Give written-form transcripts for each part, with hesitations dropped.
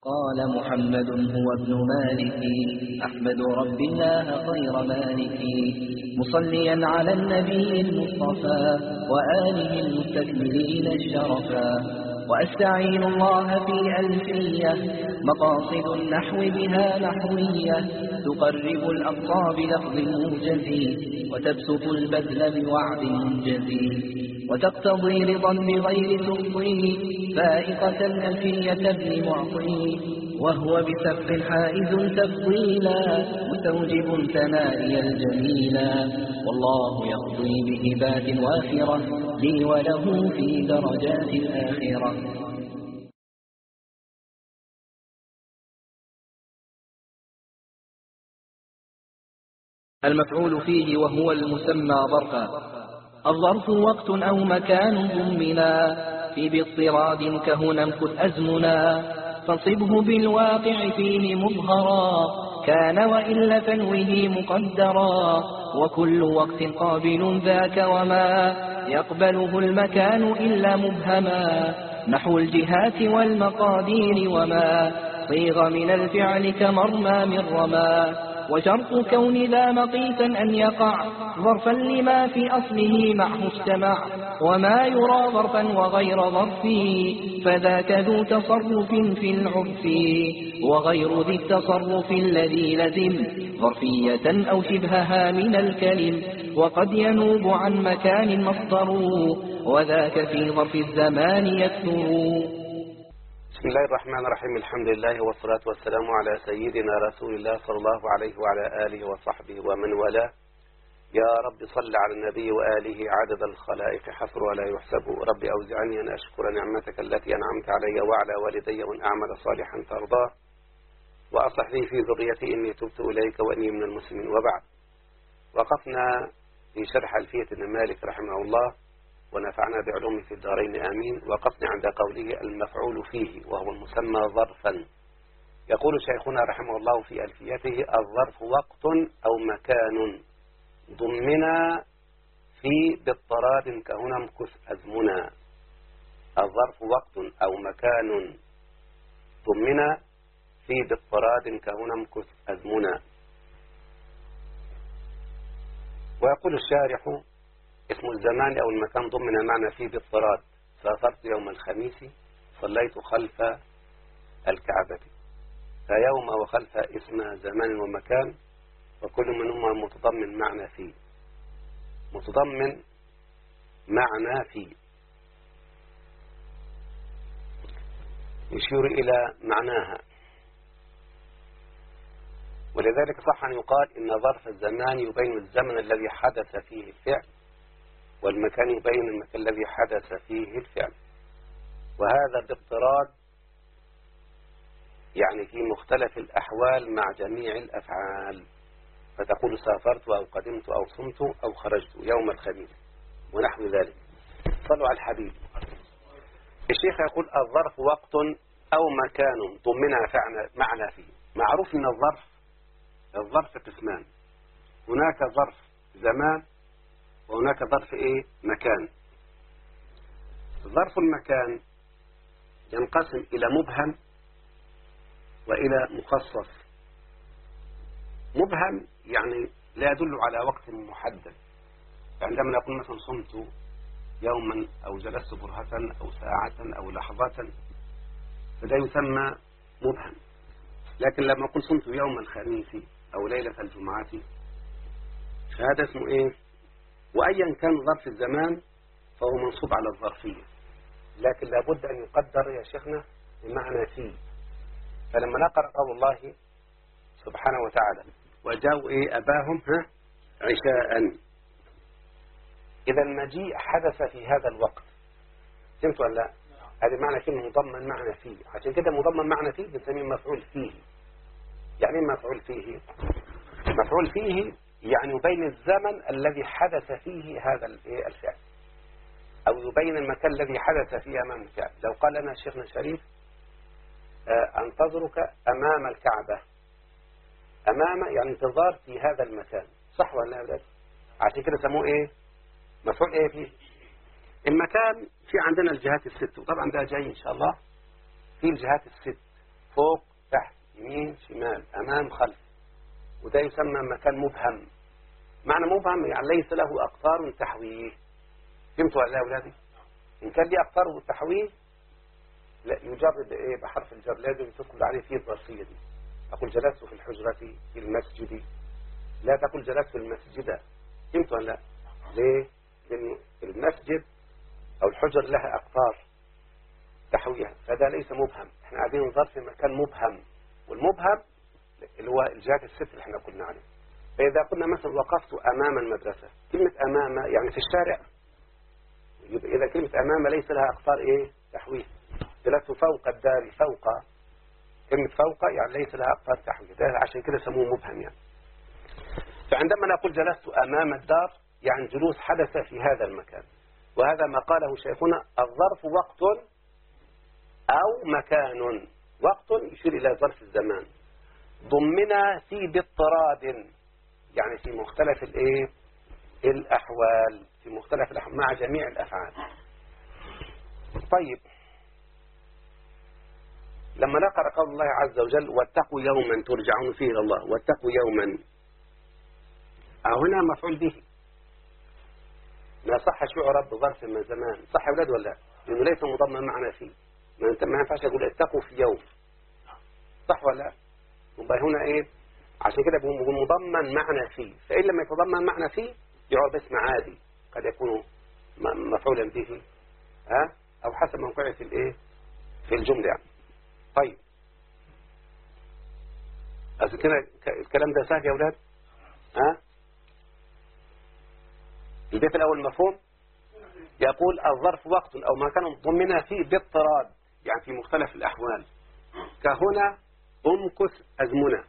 قال محمد هو ابن مالك أحمد رب الله خير مالك مصليا على النبي المصطفى وآله المستكملين الشرفا وأستعين الله في ألفية مقاصد النحو بها نحوية تقرب الأقصى بلفظ موجز وتبسط البذل بوعد منجز وتقتضي رضا بغير تفضي فائقة ألفية ابن معطي وهو بسبق حائز تفضيلا مستوجب ثنائي الجميلا والله يقضي بهبات وافرة لي وله في درجات الآخرة. المفعول فيه وهو المسمى ظرفا. الظرف وقت أو مكان ضمنا في باضطراد كهنا امكث أزمنا فانصبه بالواقع فيه مظهرا كان وإلا تنويه مقدرا وكل وقت قابل ذاك وما يقبله المكان إلا مبهما نحو الجهات والمقادير وما صيغ من الفعل كمرمى من رما وشرط كون ذا مقيتا أن يقع ظرفا لما في أصله معه اجتمع وما يرى ظرفا وغير ظرف فذاك ذو تصرف في العرف وغير ذي التصرف الذي لزم ظرفية أو شبهها من الكلم وقد ينوب عن مكان مصدر وذاك في ظرف الزمان يكثر. بسم الله الرحمن الرحيم. الحمد لله والصلاة والسلام على سيدنا رسول الله صلى الله عليه وعلى آله وصحبه ومن والاه. يا رب صل على النبي وآله عدد الخلائق حصر ولا يحسب. رب أوزعني أن أشكر نعمتك التي أنعمت علي وعلى والدي وأن أعمل صالحا ترضاه وأصلح لي في ذريتي إني تبت إليك وإني من المسلمين. وبعد، وقفنا في شرح ألفية ابن مالك رحمه الله ونفعنا بعلومه في الدارين آمين. وقفنا عند قوله المفعول فيه وهو المسمى ظرفا. يقول شيخنا رحمه الله في ألفيته الظرف وقت أو مكان ضمنا في باضطراد كهنا امكث أزمنا. الظرف وقت أو مكان ضمنا في باضطراد كهنا امكث أزمنا. ويقول الشارح اسم الزمان أو المكان ضمن معنى فيه باضطراد. سافرت يوم الخميس صليت خلف الكعبة. فيوم وخلف اسم زمان ومكان وكل منهما متضمن معنى فيه. متضمن معنى فيه يشير إلى معناها. ولذلك صح أن يقال إن ظرف الزمان يبين الزمن الذي حدث فيه الفعل والمكان يبين المكان الذي حدث فيه الفعل. وهذا باضطراد يعني في مختلف الأحوال مع جميع الأفعال. فتقول سافرت أو قدمت أو صمت أو خرجت يوم الخميس ونحو ذلك. صلوا على الحبيب. الشيخ يقول الظرف وقت أو مكان ضمنا معنى فيه. معروف أن الظرف قسمان. هناك ظرف زمان وهناك ظرف مكان. ظرف المكان ينقسم إلى مبهم وإلى مخصص. مبهم يعني لا يدل على وقت محدد. عندما نقول مثلا صمت يوما أو جلست برهة أو ساعة أو لحظة فده يسمى مبهم. لكن لما نقول صمت يوم الخميس أو ليلة الجمعة فهذا اسمه وأيا كان ظرف الزمان فهو منصوب على الظرفية. لكن لابد أن يقدر يا شيخنا بمعنى فيه. فلما نقرأ قول الله سبحانه وتعالى وجاءوا أباهم عشاء. إذا المجيء حدث في هذا الوقت. فهمت ولا لا؟ هذا معنى فيه مضمن معنى فيه. عشان كده مضمن معنى فيه بنسميه مفعول فيه. يعني مفعول فيه؟ مفعول فيه يعني يبين الزمن الذي حدث فيه هذا الفعل أو يبين المكان الذي حدث فيه أمام الفعل. لو قال لنا شيخنا الشريف أنتظرك أمام الكعبة. أمام يعني انتظار في هذا المكان. صح ولا لا يا أولاد؟ عشان كده سموه مفعول فيه. المكان في عندنا الجهات الست. وطبعا ده جاي إن شاء الله في الجهات الست فوق تحت يمين شمال أمام خلف، وده يسمى مكان مبهم. معنى مبهم يعني ليس له أقطار تحويه. فهمتوا يا أولادي؟ إن كان لي أقطار تحويه لا يجرد إيه بحرف الجر، لازم تدخل عليه فيه الظرفية دي. أقول جلست في الحجرة في المسجد، لا تقول جلست في المسجد. فهمتوا ولا لا؟ ليه؟ لأن المسجد أو الحجر لها أقطار تحويها، فده ليس مبهم. احنا قاعدين نظر في مكان مبهم، والمبهم اللي هو الجهات الست اللي احنا قلنا عليه. فإذا قلنا مثلا وقفت أمام المدرسة، كلمة أمام يعني في الشارع، يبقى إذا كلمة أمام ليس لها أقطار إيه تحويه. جلست فوق الدار، فوق كلمة فوق يعني ليس لها أقطار تحويه، ده عشان كده سموه مبهم يعني. فعندما نقول جلست أمام الدار يعني جلوس حدث في هذا المكان، وهذا ما قاله شيخنا الظرف وقت أو مكان. وقت يشير إلى ظرف الزمان، ضمنا في باضطراد يعني في مختلف الإيه الأحوال، في مختلف الأحوال مع جميع الأفعال. طيب لما نقرأ قول الله عز وجل واتقوا يوما ترجعون فيه إلى الله، واتقوا يوما هنا مفعول به، ما صح شعر بظرف من زمان، صح يا أولاد ولا؟ لأنه ليس مضمن معنا فيه، ما ينفعش أقول اتقوا في يوم، صح ولا؟ يبقى هنا إيه عشان كده بيكون مضمن معنا فيه، فإن لما يتضمن معنا فيه يعرب اسم عادي، قد يكون مفعولا به أو حسب موقعه في الإيه في الجملة يعني. طيب كده الكلام ده سهل يا أولاد؟ البيت الأول مفهوم؟ يقول الظرف وقت أو مكان ضمنا فيه باضطراد يعني في مختلف الأحوال، كهنا أمكث أزمنة.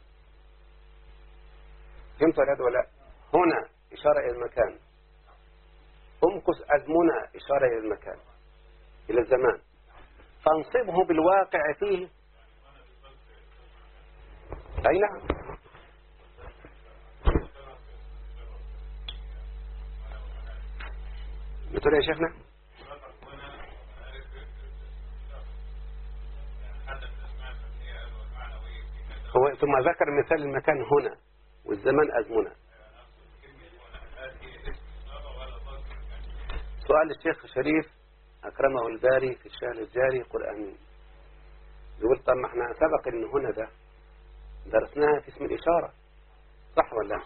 فهمت ولا؟ هنا إشارة إلى المكان، أمكث أزمنة إشارة إلى المكان إلى الزمان، فانصبه بالواقع فيه. أي نعم. بتقول يا شيخنا هو ثم ذكر مثال المكان هنا والزمان أزمنة. سؤال الشيخ شريف أكرمه الباري في الشهر الجاري قل آمين، يقول طب ما احنا سبق ان هنا ده درسناها في اسم الإشارة، صح ولا؟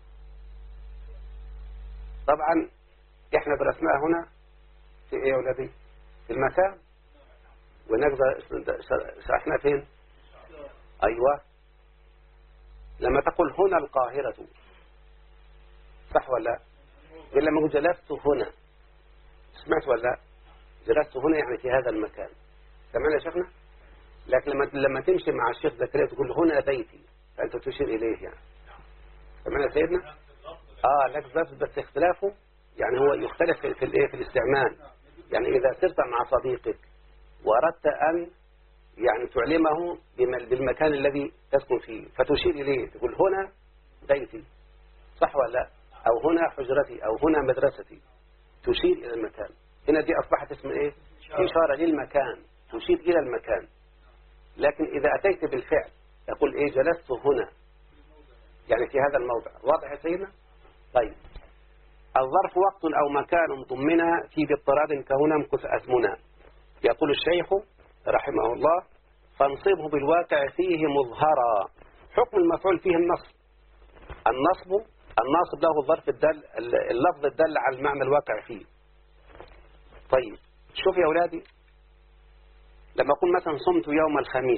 طبعا احنا درسناها هنا في ايه يا ولادي؟ في المكان، ونقدر شرحنا فين؟ ايوه لما تقول هنا القاهرة، صح ولا؟ إلا لما جلست هنا، سمعت ولا؟ جلست هنا يعني في هذا المكان، سمعنا يا شيخنا؟ لكن لما تمشي مع الشيخ زكريا تقول هنا بيتي، فأنت تشير إليه يعني، سمعنا سيدنا؟ لك بس اختلافه يعني هو يختلف في الايه في الاستعمال. يعني إذا سرت مع صديقك وأردت أن يعني تعلمه بالمكان الذي تسكن فيه فتشير إليه تقول هنا بيتي، صح ولا؟ أو هنا حجرتي أو هنا مدرستي، تشير إلى المكان. هنا دي أصبحت اسم إيه؟ إشارة للمكان، تشير إلى المكان. لكن إذا أتيت بالفعل يقول إيه جلست هنا يعني في هذا الموضع، واضح يا سيدنا؟ طيب الظرف وقت أو مكان ضمنا في باضطراد كهنا امكث أزمنا. يقول الشيخ رحمه الله فانصبه بالواقع فيه مظهرا. حكم المفعول فيه النصب. الناصب له الظرف الدل اللفظ الدل على المعنى الواقع فيه. طيب شوف يا أولادي لما أقول مثلا صمت يوم الخميس،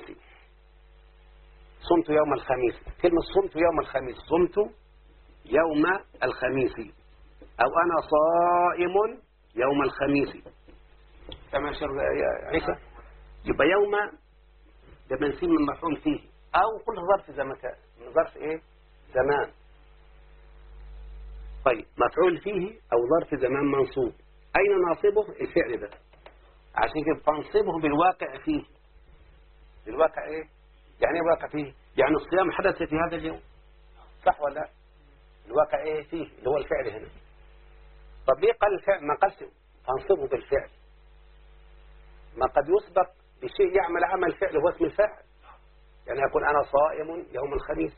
صمت يوم الخميس، كلمة صمت يوم الخميس، صمت يوم الخميس، أو أنا صائم يوم الخميس، كما أشار يا عيسى. يبقى يوم ده بنسيب من مفعول فيه أو كل ظرف زمان، ظرف إيه؟ زمان. طيب مفعول فيه أو ظرف زمان منصوب، أين ناصبه؟ الفعل ده، عشان كده تنصبه بالواقع فيه. بالواقع إيه؟ يعني إيه واقع فيه؟ يعني الصيام حدث في هذا اليوم، صح ولا لا؟ الواقع إيه فيه اللي هو الفعل هنا. طب ليه قال الفعل ما قالش تنصبه بالفعل؟ ما قد يسبق بشيء يعمل عمل فعل هو اسم الفاعل، يعني يقول أنا صائم يوم الخميس.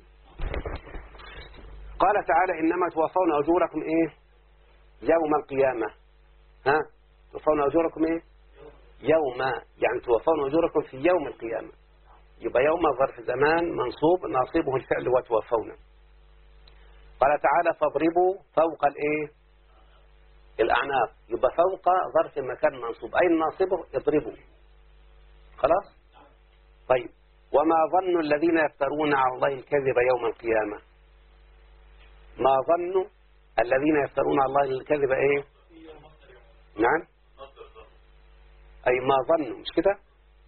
قال تعالى إنما توفون أجوركم إيه يوم القيامة. ها توفون أجوركم إيه يوم، يعني توفون أجوركم في يوم القيامة. يبقى يوم ظرف زمان منصوب ناصبه الفعل وتوفون. قال تعالى فاضربوا فوق الإيه الأعناق. يبقى فوق ظرف مكان منصوب أي ناصبه اضربوا. خلاص. طيب وما ظن الذين يفترون على الله الكذب يوم القيامة. ما ظن الذين يفترون على الله الكذب ايه نعم اي ما ظنوا مش كده.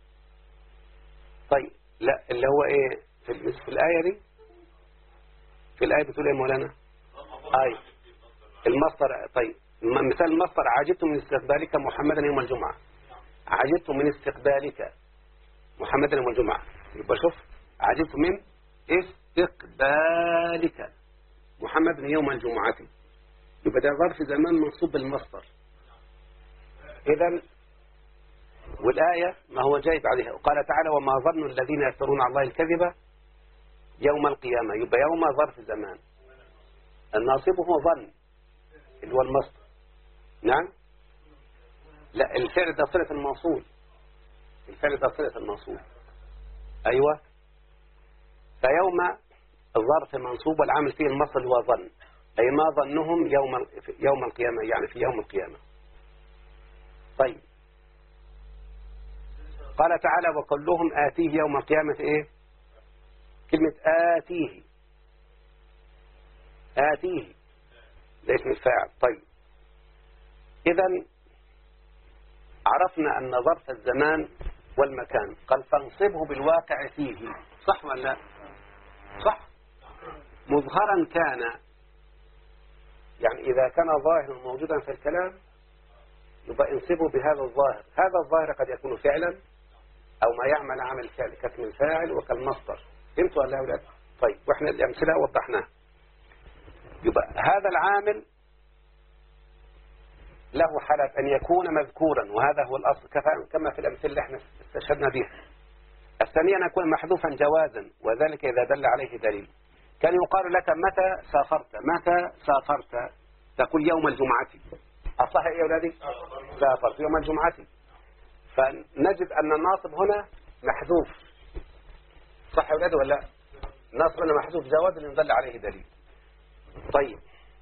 طيب لا اللي هو ايه في الآية دي، في الآية بتقول ايه مولانا اي المصدر. طيب مثال المصدر عجبت من استقبالك محمدا يوم الجمعة. عجبت من استقبالك محمدا يوم الجمعة. يبقى شوف عجبت من استقبالك محمدا يوم الجمعة. يبقى ده ظرف زمان منصوب بالمصدر. إذن والآية ما هو جايب عليها. وقال تعالى وما ظن الذين يفترون على الله الكذب يوم القيامة. يبقى يوم ظرف زمان الناصب هو ظن اللي هو المصدر. نعم لا الفعل ده صلة الموصول. الفعل ده صلة الموصول. أيوة. فيوم الظرف منصوب والعامل فيه المصدر هو ظن أي ما ظنهم يوم القيامة يعني في يوم القيامة. طيب قال تعالى وكلهم آتيه يوم القيامة إيه كلمة آتيه. آتيه ده اسم الفاعل. طيب إذن عرفنا أن ظرف الزمان والمكان قال فانصبه بالواقع فيه. صح ولا لا؟ صح. مظهرا كان يعني إذا كان ظاهرا موجودا في الكلام يبقى انصبه بهذا الظاهر. هذا الظاهر قد يكون فعلا أو ما يعمل عمل فعل كاسم الفاعل وكالمصدر. فهمتوا ولا لا أولاد؟ طيب وإحنا الأمثلة وضحناها. يبقى هذا العامل له حالة أن يكون مذكورا وهذا هو الأصل كما في الأمثلة اللي احنا استشهدنا بها. الثانية أن يكون محذوفا جوازا وذلك إذا دل عليه دليل. كان يقال لك متى سافرت. متى سافرت تقول يوم الجمعة. أصح يا أولادي سافرت يوم الجمعة. فنجد أن الناصب هنا محذوف. صح يا أولادي ولا لا؟ الناصب هنا محذوف جوازا إن دل عليه دليل. طيب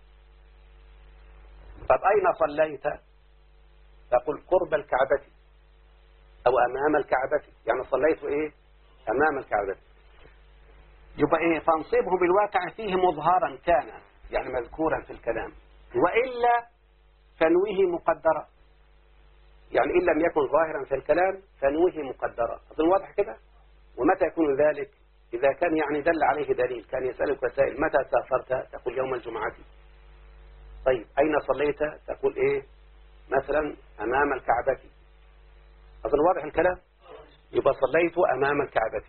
طب أين صليت تقول قرب الكعبة أو أمام الكعبة يعني صليت إيه أمام الكعبة. يبقى إيه فانصبه بالواقع فيه مظهرا كان يعني مذكورا في الكلام وإلا فنويه مقدرة. يعني إن لم يكن ظاهرا في الكلام فنويه مقدرة. أظن واضح كده. ومتى يكون ذلك إذا كان يعني دل عليه دليل. كان يسألك وسائل متى سافرت تقول يوم الجمعة. طيب أين صليت تقول إيه مثلا أمام الكعبة. أظن واضح الكلام. يبقى صليت أمام الكعبة.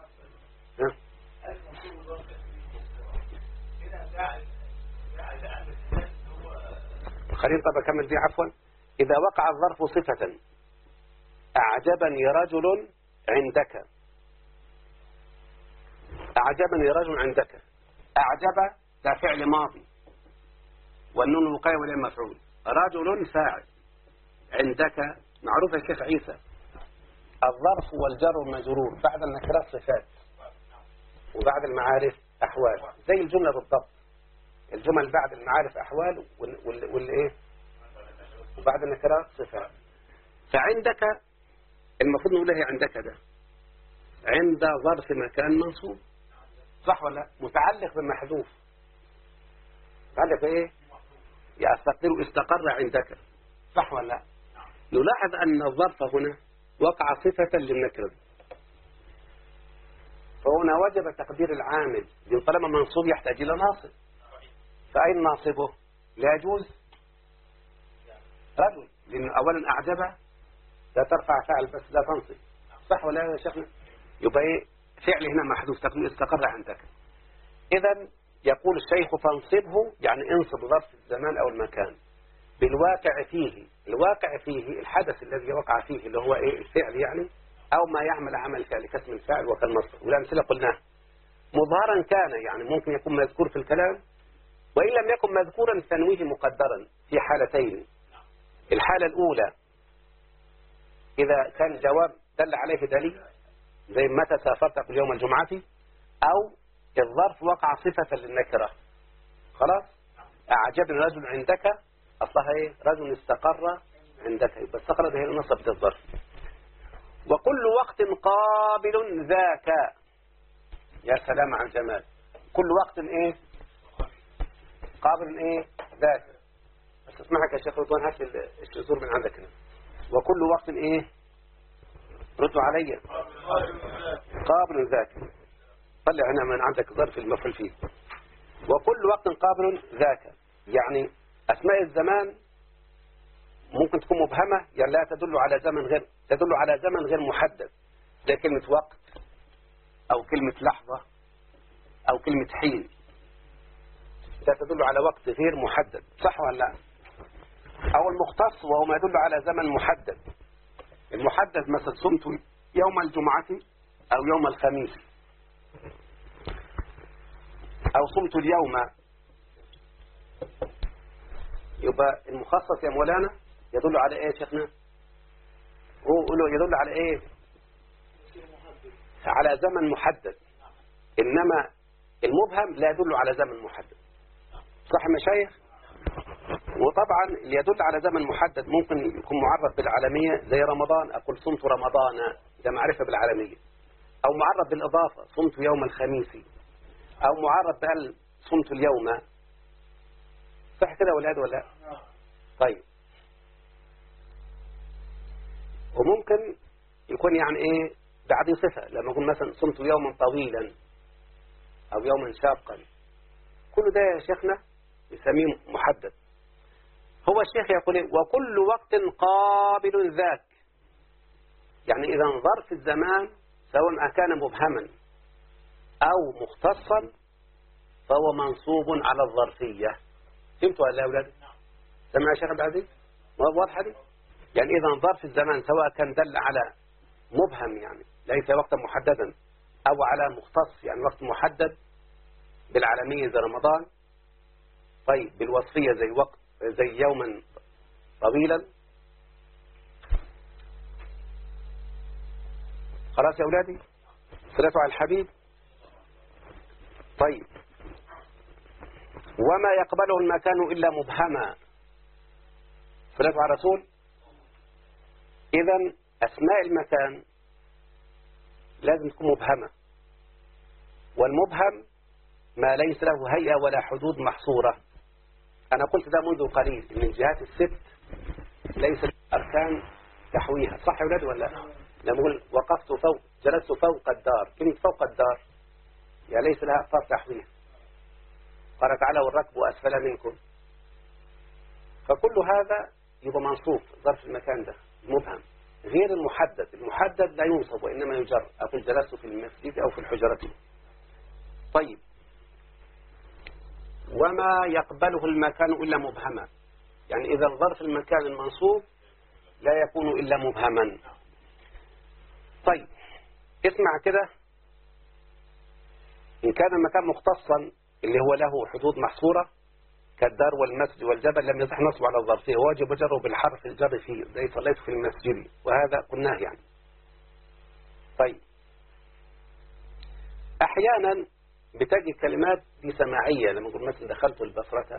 خلينا طب أكمل دي عفوا. إذا وقع الظرف صفة أعجبني رجل عندك. أعجبني رجل عندك. أعجب ده فعل ماضي والنون الوقاية والياء مفعول. رجل فاعل. عندك معروف يا شيخ عيسى الظرف والجر والمجرور بعد النكرات صفات وبعد المعارف أحوال زي الجملة بالضبط. الجمل بعد المعارف أحوال والإيه وبعد النكرات صفات. فعندك المفروض نقول له عندك ده عند ظرف مكان منصوب. صح ولا متعلق بالمحذوف. متعلق إيه استقر عندك. صح ولا نلاحظ أن الظرف هنا وقع صفة للنكرة. فهنا وجب تقدير العامل طالما منصوب يحتاج إلى ناصب. فأين ناصبه لا يجوز رجل لأن أولا أعجب لا ترفع فعل بس لا تنصب. صح ولا يا شيخنا. يبقى إيه فعل هنا محذوف تقول استقر عندك. إذن يقول الشيخ فانصبه يعني انصب ظرف الزمان أو المكان بالواقع فيه. الواقع فيه الحدث الذي وقع فيه اللي هو إيه الفعل يعني أو ما يعمل عمل كاسم الفاعل وكالمصدر. والأمثلة قلناها مظهرا كان يعني ممكن يكون مذكور في الكلام، وإن لم يكن مذكورا تنويه مقدرا في حالتين. الحالة الأولى إذا كان جواب دل عليه دليل زي متى سافرت أقول يوم الجمعة، أو الظرف وقع صفة للنكرة. خلاص أعجبني رجل عندك أصلها إيه؟ رجل استقر عندك، بس استقر ده هي نصب الظرف. وكل وقت قابل ذاك، يا سلام على الجمال، كل وقت إيه قابل إيه ذاك. بس اسمعك يا شيخ رضوان، هات الشذور من عندك هنا. وكل وقت إيه ردوا علي قابل ذاك، طلع هنا من عندك ظرف المفعول فيه. وكل وقت قابل ذاك يعني أسماء الزمان ممكن تكون مبهمة، يعني لا تدل على زمن غير، تدل على زمن غير محدد، زي كلمة وقت أو كلمة لحظة أو كلمة حين، لا تدل على وقت غير محدد، صح ولا لا؟ أو المختص وهو ما يدل على زمن محدد. المحدد مثلا صمت يوم الجمعة أو يوم الخميس، أو صمت اليوم. يبقى المخصص يا مولانا يدل على ايه يا شيخنا؟ قولوا يدل على ايه؟ على زمن محدد. انما المبهم لا يدل على زمن محدد، صح مشايخ؟ وطبعا اللي يدل على زمن محدد ممكن يكون معرف بالعالمية زي رمضان، اقول صمت رمضان، ده معرفة بالعالمية. او معرف بالاضافة صمت يوم الخميس، او معرف بقال صمت اليوم، صح كده ولا ولا؟ طيب وممكن يكون يعني ايه بعد صفة، لما اقول مثلا صمت يوما طويلا او يوما شاقا، كل ده يا شيخنا يسميه محدد. هو الشيخ يقول إيه؟ وكل وقت قابل ذاك، يعني اذا ظرف الزمان سواء كان مبهما او مختصا فهو منصوب على الظرفية. فهمتوا ولا يا اولاد؟ سمع يا شيخ عبد العزيز؟ واضحة دي؟ يعني إذا ظرف الزمان سواء كان دل على مبهم يعني ليس وقتا محددا، أو على مختص يعني وقت محدد بالعالمية زي رمضان، طيب بالوصفية زي وقت زي يوما طويلا. خلاص يا أولادي صلاة على الحبيب. طيب وما يقبله المكان إلا مبهما، صلاة على الرسول. إذن أسماء المكان لازم تكون مبهمة، والمبهم ما ليس له هيئة ولا حدود محصورة. أنا قلت ده منذ قليل من الجهات الست ليس أركان تحويها، صح يا ولاد ولا؟ لما أقول وقفت فوق جلست فوق الدار، كلمة فوق الدار يعني ليس لها أقطار تحويها. قال تعالى والركب أسفل منكم، فكل هذا يبقى منصوب ظرف المكان ده مبهم غير المحدد. المحدد لا ينصب وإنما يجر، أقول جلست في المسجد أو في الحجرة. طيب وما يقبله المكان إلا مبهما، يعني إذا ظرف المكان المنصوب لا يكون إلا مبهما. طيب اسمع كده، إن كان المكان مختصا اللي هو له حدود محصورة كالدار والمسجد والجبل لم يصح نصب على الظرفية، واجب جره بالحرف الجر فيه زي صليت في المسجد، وهذا قلناه يعني. طيب أحيانا بتجي كلمات دي سماعية، لما نقول مثلا دخلت البصرة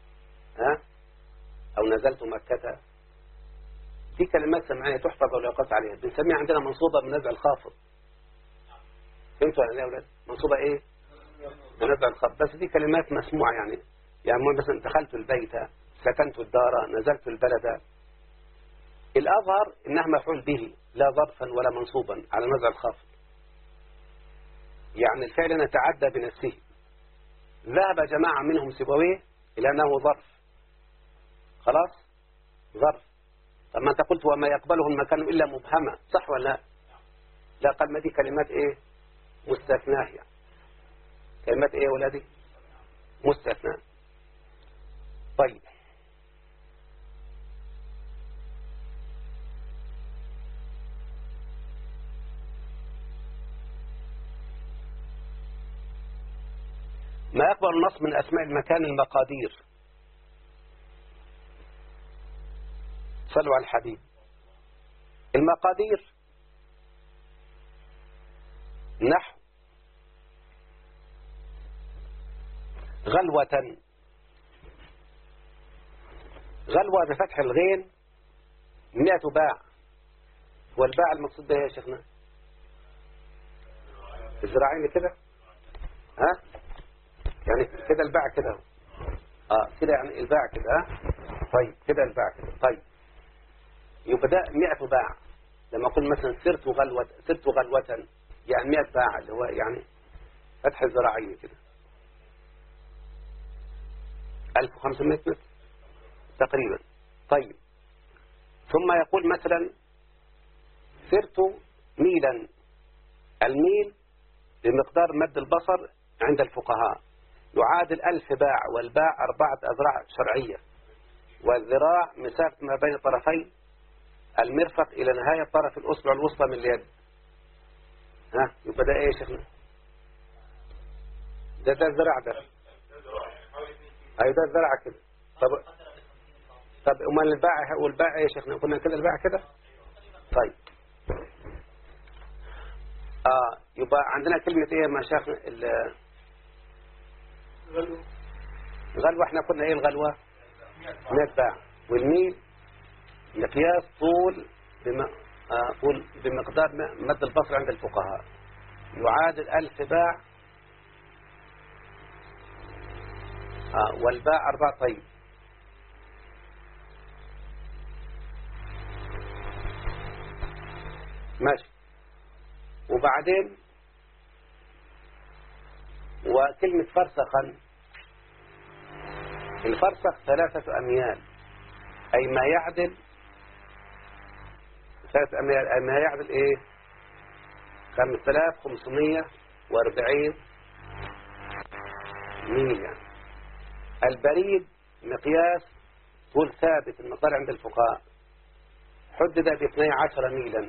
أو نزلت مكة، دي كلمات سماعية تحفظ ولا يقاس عليها، بنسميها عندنا منصوبة بنزع الخافض. فهمتوا يا أولاد؟ منصوبة إيه؟ بنزع الخافض. بس دي كلمات مسموعة يعني مثلا دخلت البيت، سكنت الدار، نزلت البلد. الأظهر إنها مفعول به لا ظرفا ولا منصوبا على نزع الخافض، يعني الفعل يتعدى بنفسه. ذهب جماعة منهم سيبويه إلى أنه ظرف، خلاص ظرف. طب ما أنت قلت وما يقبله المكان إلا مبهمة، صح ولا لا؟ لا، قال ما دي كلمات إيه مستثناه، يعني كلمات إيه ولادي مستثناه. طيب ما يقبل النص من أسماء المكان المقادير. صلوا على الحبيب. المقادير نحو غلوة. غلوة بفتح الغين 100 باع. والباع المقصود بها يا شيخنا الزراعين كده، ها يعني كده الباع كده، كده يعني الباع كده، طيب كده الباع كده، طيب يبقى ده 100 باع. لما أقول مثلا سرت غلوة يعني 100 باع، اللي هو يعني فتح الزراعين كده 1500 متر تقريبا. طيب ثم يقول مثلا سرت ميلا. الميل بمقدار مد البصر عند الفقهاء يعادل 1000 باع، والباع 4 أذرع شرعية، والذراع مسافة ما بين طرفي المرفق إلى نهاية طرف الأصبع الوسطى من اليد. يبقى ده إيه يا شيخنا؟ ده الذراع ده. أيوة ده الذراع كده. طب أمال الباع والباع إيه يا شيخنا؟ قلنا كده الباع كده. طيب يبقى عندنا كلمة إيه يا مشايخنا؟ الغلوة احنا قلنا إيه الغلوة؟ 100 باع. والميل مقياس طول بمقدار مد البصر عند الفقهاء يعادل 1000 باع، والباع 4. طيب ماشي. وبعدين وكلمة فرسخا، الفرسخ 3 أميال، أي ما يعدل 3 أميال، أي ما يعدل إيه 5540 ميل يعني. البريد مقياس طول ثابت المقدار عند الفقهاء حدد ب12 ميلا.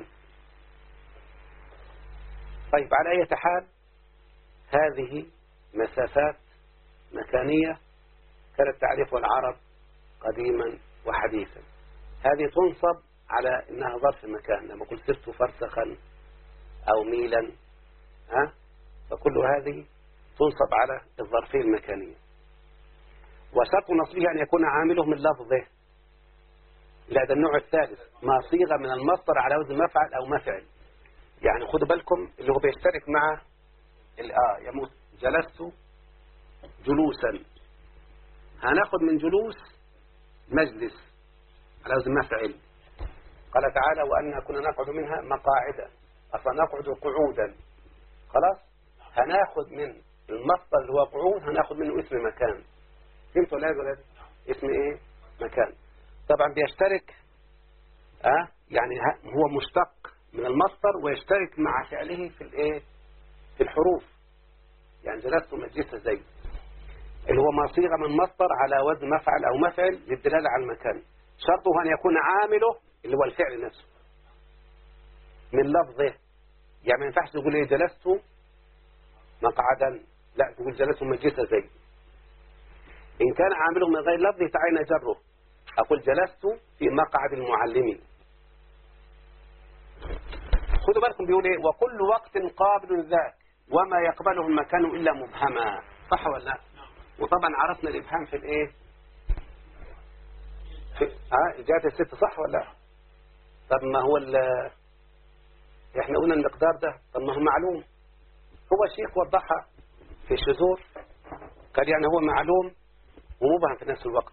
طيب على أي حال هذه مسافات مكانية كانت تعرفها العرب قديما وحديثا. هذه تنصب على إنها ظرف مكان. لما قلت سرت فرسخا أو ميلا فكل هذه تنصب على الظرفين المكانية. وشرط نصبه أن يكون عامله من لفظه. لا ده النوع الثالث ما صيغ من المصدر على وزن مفعل أو مفعل. يعني خدوا بالكم اللي هو بيشترك مع يموت جلست جلوسا، هناخد من جلوس مجلس على وزن مفعل. قال تعالى وأن كنا نقعد منها مقاعد، أصلا نقعد قعودا. خلاص هناخد من المصدر اللي هو قعود هناخد منه اسم مكان. فهمتوا ولا لا؟ اسم ايه مكان. طبعا بيشترك يعني هو مشتق من المصدر ويشترك مع فعله في الايه في الحروف. يعني جلست مجلس زيد اللي هو ما صيغ من مصدر على وزن مفعل او مفعل للدلاله على المكان. شرطه ان يكون عامله اللي هو الفعل نفسه من لفظه. يعني ما ينفعش تقول ايه جلست مقعدا، لا تقول جلست مجلس زيد. إن كان عامله من غير لفظه تعين جره. أقول جلست في مقعد المعلم. خدوا بالكم بيقول إيه وكل وقت قابل ذاك وما يقبله المكان إلا مبهما. صح ولا لا؟ وطبعا عرفنا الإبهام في الإيه في جهة الست. صح ولا لا؟ طب ما هو إحنا قلنا المقدار ده، طب ما هو معلوم. هو الشيخ وضحها في الشذور قال يعني هو معلوم ومبهم في نفس الوقت.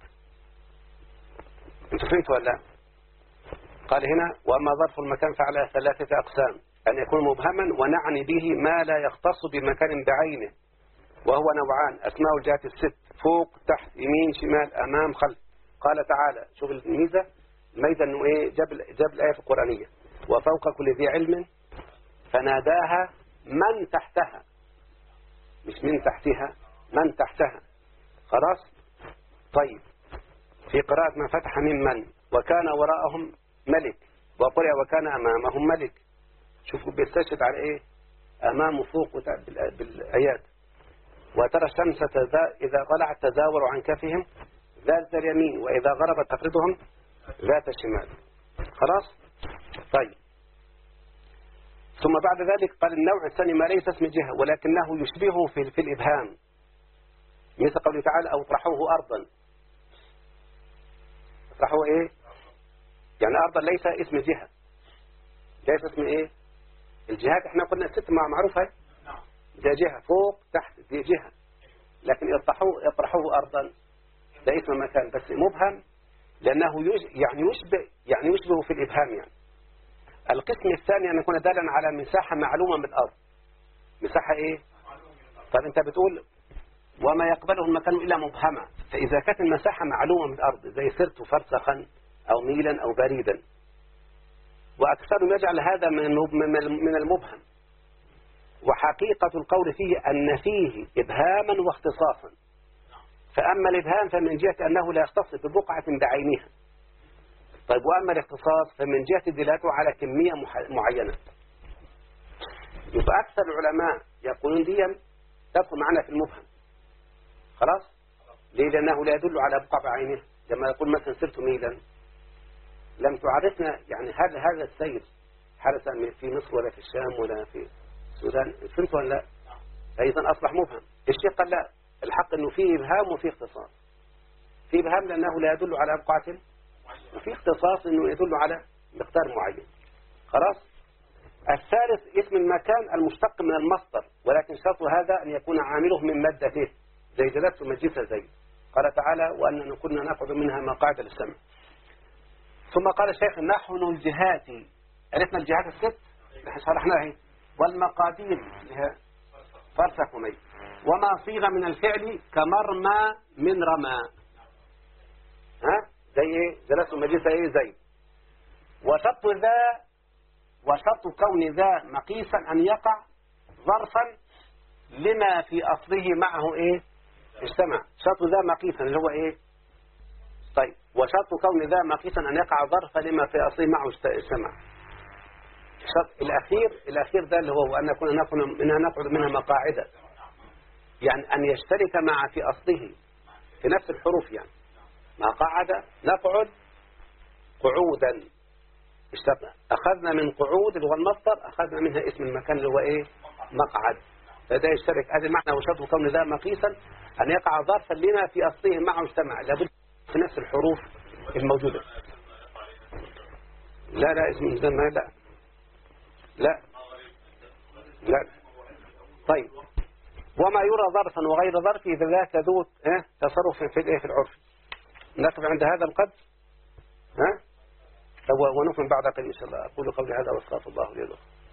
انتوا فهمتوا ولا لا؟ قال هنا وأما ظرف المكان فعلى 3 أقسام: أن يكون مبهما ونعني به ما لا يختص بمكان بعينه، وهو نوعان: أسماء الجهات الست فوق تحت يمين شمال أمام خلف. قال تعالى شوف الميزة إنه إيه جاب الآية في القرآنية وفوق كل ذي علم فناداها من تحتها، مش من تحتها، من تحتها. خلاص. طيب في قراءة من فتح من وكان وراءهم ملك، وقرأ وكان أمامهم ملك. شوفوا بيستشهد على إيه أمامه فوق بالآيات. وترى الشمس إذا طلعت تزاور عن كفهم ذات اليمين وإذا غربت تقرضهم ذات الشمال. خلاص؟ طيب. ثم بعد ذلك قال النوع الثاني ما ليس اسم جهة ولكنه يشبهه في الإبهام، مثل قوله تعالى أو اطرحوه أرضا. اطرحوه إيه؟ يعني أرضا ليس اسم جهة، ليس اسم إيه؟ الجهات احنا قلنا ست معروفة، ده جهة فوق تحت دي جهة، لكن اطرحوه أرضا ده اسم مكان بس مبهم لأنه يعني يشبه في الإبهام. يعني القسم الثاني أن يكون دالا على مساحة معلومة من الأرض. مساحة إيه؟ طب أنت بتقول وما يقبله المكان إلا مبهمة، فإذا كانت المساحة معلومة من الأرض زي سرت فرسخا أو ميلا أو بريدا، وأكثرهم يجعل هذا من المبهم، وحقيقة القول فيه أن فيه إبهاما واختصاصا. فأما الإبهام فمن جهة أنه لا يختص ببقعة بعينها، طيب وأما الاختصاص فمن جهة دلالته على كمية معينة. يبقى أكثر العلماء يقولون دي تدخل معنا في المبهم. خلاص؟ ليه؟ لأنه لا يدل على بقعة بعينها. لما يقول مثلا سرت ميلا لم تعرفنا يعني هذا السير حدث في مصر ولا في الشام ولا في السودان، فهمت ولا لا؟ أيضا أصبح مبهم. الشيخ قال لا، الحق أنه فيه إبهام وفيه اختصاص. فيه إبهام لأنه لا يدل على بقعة، وفيه اختصاص أنه يدل على مقدار معين. خلاص؟ الثالث اسم المكان المشتق من المصدر، ولكن شرط هذا أن يكون عامله من مادته زي جلست ومجلسة زي قال تعالى وأننا كنا نقعد منها مقاعد للسمع. ثم قال الشيخ نحن الجهات، عرفنا الجهات الست نحن شرحناها هي، والمقادير فرسخ وميل، وما صيغ من الفعل كمرمى من رمى. ها زي ايه؟ جلست ومجلسة ايه زي. وشرط كون ذا مقيسا أن يقع ظرفا لما في أصله معه إيه؟ اجتمع. شرط ذا مقيسا اللي هو إيه؟ طيب وشرط كون ذا مقيسا أن يقع ظرفا لما في أصله معه اجتمع. الشرط الأخير ده اللي هو أن نقعد منها مقاعدة، يعني أن يشترك مع في أصله في نفس الحروف. يعني مقاعد نقعد قعودا، أخذنا من قعود اللي هو المصدر، أخذنا منها اسم المكان اللي هو إيه؟ مقعد. فده يشترك. هذا معنى وشرط كون ذا مقيسا أن يقع ظرفا لما في أصله معه اجتمع، لابد في نفس الحروف الموجودة. لا اسم المسمى لا. طيب وما يرى ظرفا وغير ظرف إذا ذاك ذو تصرف في العرف. نقف عند هذا القدر ونكمل بعد قليل إن شاء الله. أقول قولي هذا واستغفر الله لي ولكم.